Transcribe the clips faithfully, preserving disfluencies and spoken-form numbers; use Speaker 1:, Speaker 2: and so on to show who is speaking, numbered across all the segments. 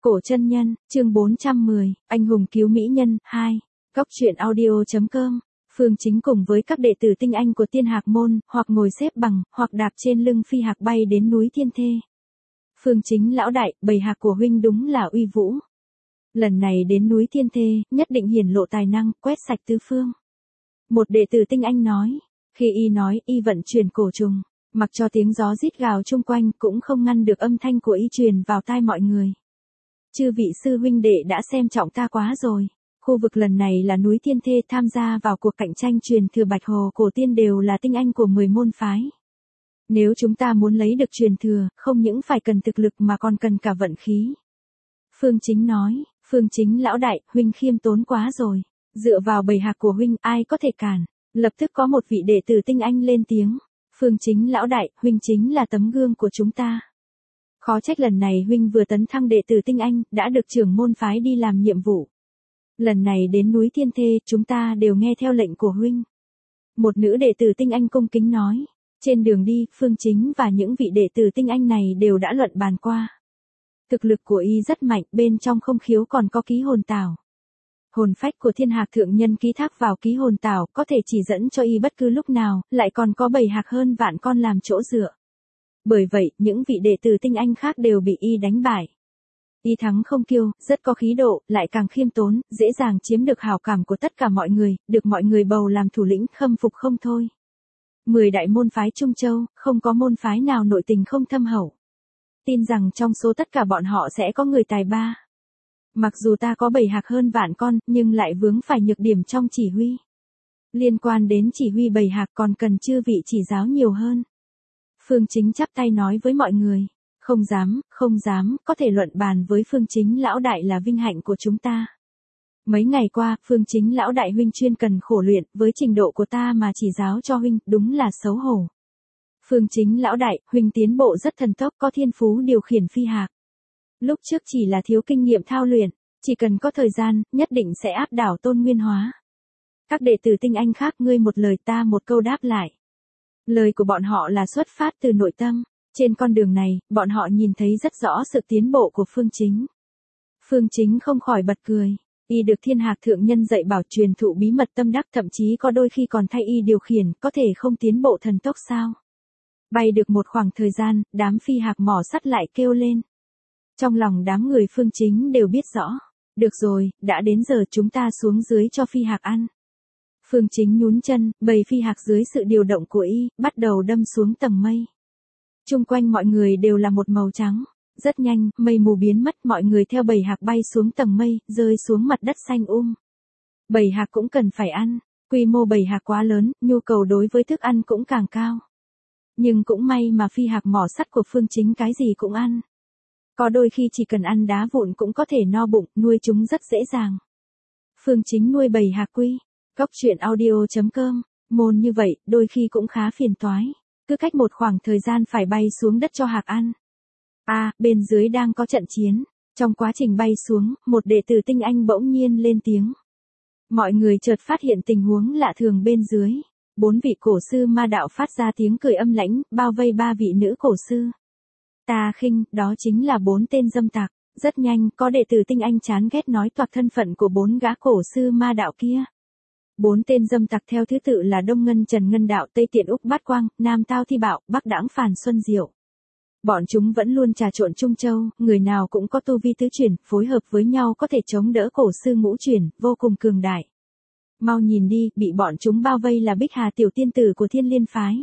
Speaker 1: Cổ chân nhân, chương bốn trăm mười, anh hùng cứu mỹ nhân, hai. Góc truyện audio chấm com. Phương Chính cùng với các đệ tử tinh anh của Tiên Hạc môn, hoặc ngồi xếp bằng, hoặc đạp trên lưng phi hạc bay đến núi Thiên Thê. Phương Chính lão đại, bầy hạc của huynh đúng là uy vũ. Lần này đến núi Thiên Thê, nhất định hiển lộ tài năng, quét sạch tứ phương. Một đệ tử tinh anh nói, khi y nói, y vận chuyển cổ trùng, mặc cho tiếng gió rít gào chung quanh cũng không ngăn được âm thanh của y truyền vào tai mọi người. Chư vị sư huynh đệ đã xem trọng ta quá rồi. Khu vực lần này là núi Thiên Thê, tham gia vào cuộc cạnh tranh truyền thừa Bạch Hồ Cổ Tiên đều là tinh anh của mười môn phái. Nếu chúng ta muốn lấy được truyền thừa, không những phải cần thực lực mà còn cần cả vận khí. Phương Chính nói, Phương Chính lão đại, huynh khiêm tốn quá rồi. Dựa vào bầy hạc của huynh, ai có thể cản. Lập tức có một vị đệ tử tinh anh lên tiếng. Phương Chính lão đại, huynh chính là tấm gương của chúng ta. Khó trách lần này huynh vừa tấn thăng đệ tử tinh anh, đã được trưởng môn phái đi làm nhiệm vụ. Lần này đến núi Thiên Thê, chúng ta đều nghe theo lệnh của huynh. Một nữ đệ tử tinh anh cung kính nói. Trên đường đi, Phương Chính và những vị đệ tử tinh anh này đều đã luận bàn qua. Thực lực của y rất mạnh, bên trong không khiếu còn có ký hồn tảo. Hồn phách của Thiên Hạc thượng nhân ký thác vào ký hồn tảo, có thể chỉ dẫn cho y bất cứ lúc nào, lại còn có bầy hạc hơn vạn con làm chỗ dựa. Bởi vậy, những vị đệ tử tinh anh khác đều bị y đánh bại. Y thắng không kiêu, rất có khí độ, lại càng khiêm tốn, dễ dàng chiếm được hảo cảm của tất cả mọi người, được mọi người bầu làm thủ lĩnh, khâm phục không thôi. Mười đại môn phái Trung Châu, không có môn phái nào nội tình không thâm hậu. Tin rằng trong số tất cả bọn họ sẽ có người tài ba. Mặc dù ta có bầy hạc hơn vạn con, nhưng lại vướng phải nhược điểm trong chỉ huy. Liên quan đến chỉ huy bầy hạc còn cần chư vị chỉ giáo nhiều hơn. Phương Chính chắp tay nói với mọi người. Không dám, không dám, có thể luận bàn với Phương Chính lão đại là vinh hạnh của chúng ta. Mấy ngày qua, Phương Chính lão đại huynh chuyên cần khổ luyện, với trình độ của ta mà chỉ giáo cho huynh, đúng là xấu hổ. Phương Chính lão đại, huynh tiến bộ rất thần tốc, có thiên phú điều khiển phi hạc. Lúc trước chỉ là thiếu kinh nghiệm thao luyện, chỉ cần có thời gian, nhất định sẽ áp đảo Tôn Nguyên Hóa. Các đệ tử tinh anh khác, ngươi một lời ta một câu đáp lại. Lời của bọn họ là xuất phát từ nội tâm. Trên con đường này, bọn họ nhìn thấy rất rõ sự tiến bộ của Phương Chính. Phương Chính không khỏi bật cười. Y được Thiên Hạc thượng nhân dạy bảo truyền thụ bí mật tâm đắc, thậm chí có đôi khi còn thay y điều khiển, có thể không tiến bộ thần tốc sao? Bay được một khoảng thời gian, đám phi hạc mỏ sắt lại kêu lên. Trong lòng đám người Phương Chính đều biết rõ. Được rồi, đã đến giờ chúng ta xuống dưới cho phi hạc ăn. Phương Chính nhún chân, bầy phi hạc dưới sự điều động của y, bắt đầu đâm xuống tầng mây. Chung quanh mọi người đều là một màu trắng. Rất nhanh, mây mù biến mất, mọi người theo bầy hạc bay xuống tầng mây, rơi xuống mặt đất xanh um. Bầy hạc cũng cần phải ăn. Quy mô bầy hạc quá lớn, nhu cầu đối với thức ăn cũng càng cao. Nhưng cũng may mà phi hạc mỏ sắt của Phương Chính cái gì cũng ăn. Có đôi khi chỉ cần ăn đá vụn cũng có thể no bụng, nuôi chúng rất dễ dàng. Phương Chính nuôi bầy hạc quy. Góc truyện audio chấm com. Môn như vậy, đôi khi cũng khá phiền toái. Cứ cách một khoảng thời gian phải bay xuống đất cho hạc ăn. À, bên dưới đang có trận chiến. Trong quá trình bay xuống, một đệ tử tinh anh bỗng nhiên lên tiếng. Mọi người chợt phát hiện tình huống lạ thường bên dưới. Bốn vị cổ sư ma đạo phát ra tiếng cười âm lãnh, bao vây ba vị nữ cổ sư. Ta khinh, đó chính là bốn tên dâm tặc. Rất nhanh, có đệ tử tinh anh chán ghét nói toạc thân phận của bốn gã cổ sư ma đạo kia. Bốn tên dâm tặc theo thứ tự là Đông Ngân Trần Ngân Đạo, Tây Tiện Úc Bát Quang, Nam Tao Thi Bạo, Bắc Đãng Phàn Xuân Diệu. Bọn chúng vẫn luôn trà trộn Trung Châu, người nào cũng có tu vi tứ chuyển, phối hợp với nhau có thể chống đỡ cổ sư ngũ chuyển, vô cùng cường đại. Mau nhìn đi, bị bọn chúng bao vây là Bích Hà tiểu tiên tử của Thiên Liên phái.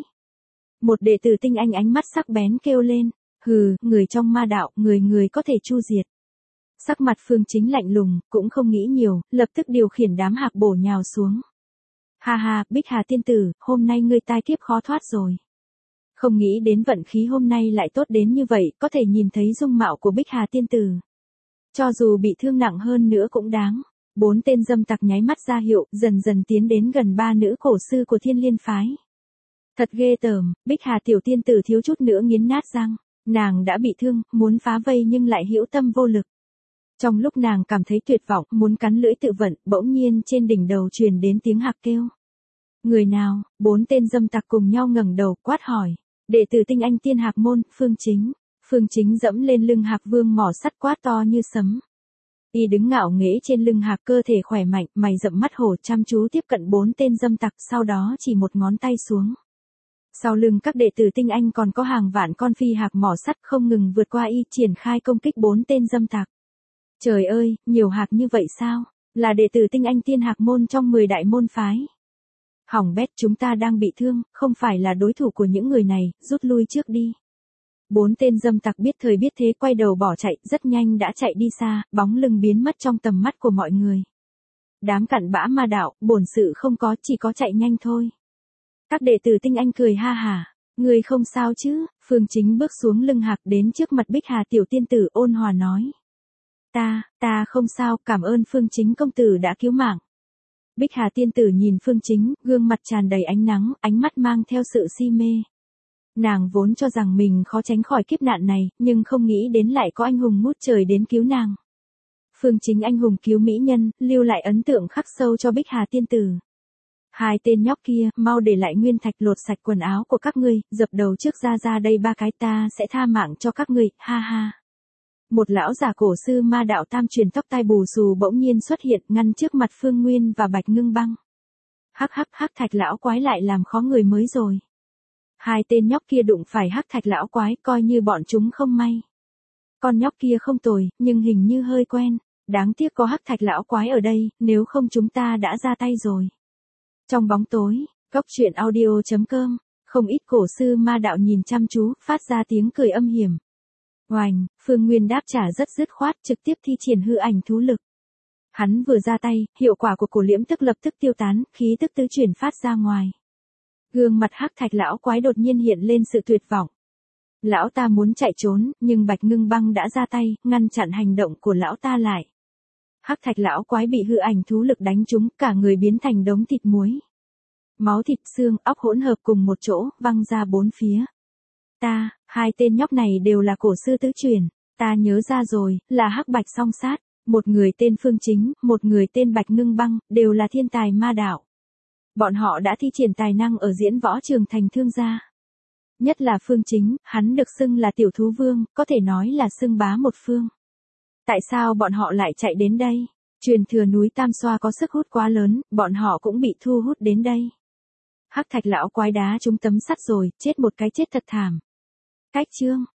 Speaker 1: Một đệ tử tinh anh ánh mắt sắc bén kêu lên, hừ, người trong ma đạo, người người có thể chu diệt. Sắc mặt Phương Chính lạnh lùng, cũng không nghĩ nhiều, lập tức điều khiển đám hạc bổ nhào xuống. Ha ha, Bích Hà tiên tử, hôm nay ngươi tai kiếp khó thoát rồi. Không nghĩ đến vận khí hôm nay lại tốt đến như vậy, có thể nhìn thấy dung mạo của Bích Hà tiên tử. Cho dù bị thương nặng hơn nữa cũng đáng. Bốn tên dâm tặc nháy mắt ra hiệu, dần dần tiến đến gần ba nữ cổ sư của Thiên Liên phái. Thật ghê tởm, Bích Hà tiểu tiên tử thiếu chút nữa nghiến nát răng. Nàng đã bị thương, muốn phá vây nhưng lại hữu tâm vô lực. Trong lúc nàng cảm thấy tuyệt vọng, muốn cắn lưỡi tự vận, bỗng nhiên trên đỉnh đầu truyền đến tiếng hạc kêu. Người nào? Bốn tên dâm tặc cùng nhau ngẩng đầu, quát hỏi. Đệ tử tinh anh Tiên Hạc môn, Phương Chính. Phương Chính dẫm lên lưng Hạc Vương mỏ sắt quát to như sấm. Y đứng ngạo nghễ trên lưng Hạc, cơ thể khỏe mạnh, mày rậm mắt hổ, chăm chú tiếp cận bốn tên dâm tặc, sau đó chỉ một ngón tay xuống. Sau lưng các đệ tử tinh anh còn có hàng vạn con phi hạc mỏ sắt không ngừng vượt qua y, triển khai công kích bốn tên dâm tặc. Trời ơi, nhiều hạc như vậy sao? Là đệ tử tinh anh Tiên Hạc môn trong mười đại môn phái. Hỏng bét, chúng ta đang bị thương, không phải là đối thủ của những người này, rút lui trước đi. Bốn tên dâm tặc biết thời biết thế quay đầu bỏ chạy, rất nhanh đã chạy đi xa, bóng lưng biến mất trong tầm mắt của mọi người. Đám cặn bã ma đạo, bổn sự không có, chỉ có chạy nhanh thôi. Các đệ tử tinh anh cười ha hả. Người không sao chứ? Phương Chính bước xuống lưng Hạc đến trước mặt Bích Hà tiểu tiên tử, ôn hòa nói. Ta, ta không sao, cảm ơn Phương Chính công tử đã cứu mạng. Bích Hà tiên tử nhìn Phương Chính, gương mặt tràn đầy ánh nắng, ánh mắt mang theo sự si mê. Nàng vốn cho rằng mình khó tránh khỏi kiếp nạn này, nhưng không nghĩ đến lại có anh hùng ngút trời đến cứu nàng. Phương Chính anh hùng cứu mỹ nhân, lưu lại ấn tượng khắc sâu cho Bích Hà tiên tử. Hai tên nhóc kia, mau để lại nguyên thạch, lột sạch quần áo của các ngươi, dập đầu trước ra ra đây ba cái, ta sẽ tha mạng cho các ngươi, ha ha. Một lão giả cổ sư ma đạo tam truyền tóc tai bù xù bỗng nhiên xuất hiện, ngăn trước mặt Phương Nguyên và Bạch Ngưng Băng. Hắc hắc hắc, Thạch lão quái lại làm khó người mới rồi. Hai tên nhóc kia đụng phải Hắc Thạch lão quái, coi như bọn chúng không may. Con nhóc kia không tồi, nhưng hình như hơi quen, đáng tiếc có Hắc Thạch lão quái ở đây, nếu không chúng ta đã ra tay rồi. Trong bóng tối, góc truyện audio chấm com, không ít cổ sư ma đạo nhìn chăm chú, phát ra tiếng cười âm hiểm. Oành, Phương Nguyên đáp trả rất dứt khoát, trực tiếp thi triển hư ảnh thú lực. Hắn vừa ra tay, hiệu quả của cổ liễm tức lập tức tiêu tán, khí tức tứ chuyển phát ra ngoài. Gương mặt Hắc Thạch lão quái đột nhiên hiện lên sự tuyệt vọng. Lão ta muốn chạy trốn, nhưng Bạch Ngưng Băng đã ra tay, ngăn chặn hành động của lão ta lại. Hắc Thạch lão quái bị hư ảnh thú lực đánh trúng, cả người biến thành đống thịt muối. Máu thịt xương, óc hỗn hợp cùng một chỗ, văng ra bốn phía. Ta, hai tên nhóc này đều là cổ sư tứ truyền, ta nhớ ra rồi, là Hắc Bạch song sát, một người tên Phương Chính, một người tên Bạch Ngưng Băng, đều là thiên tài ma đạo. Bọn họ đã thi triển tài năng ở diễn võ trường thành thương gia. Nhất là Phương Chính, hắn được xưng là tiểu thú vương, có thể nói là xưng bá một phương. Tại sao bọn họ lại chạy đến đây? Truyền thừa núi Tam Xoa có sức hút quá lớn, bọn họ cũng bị thu hút đến đây. Hắc Thạch lão quái đá trúng tấm sắt rồi, chết một cái chết thật thảm. Cách chương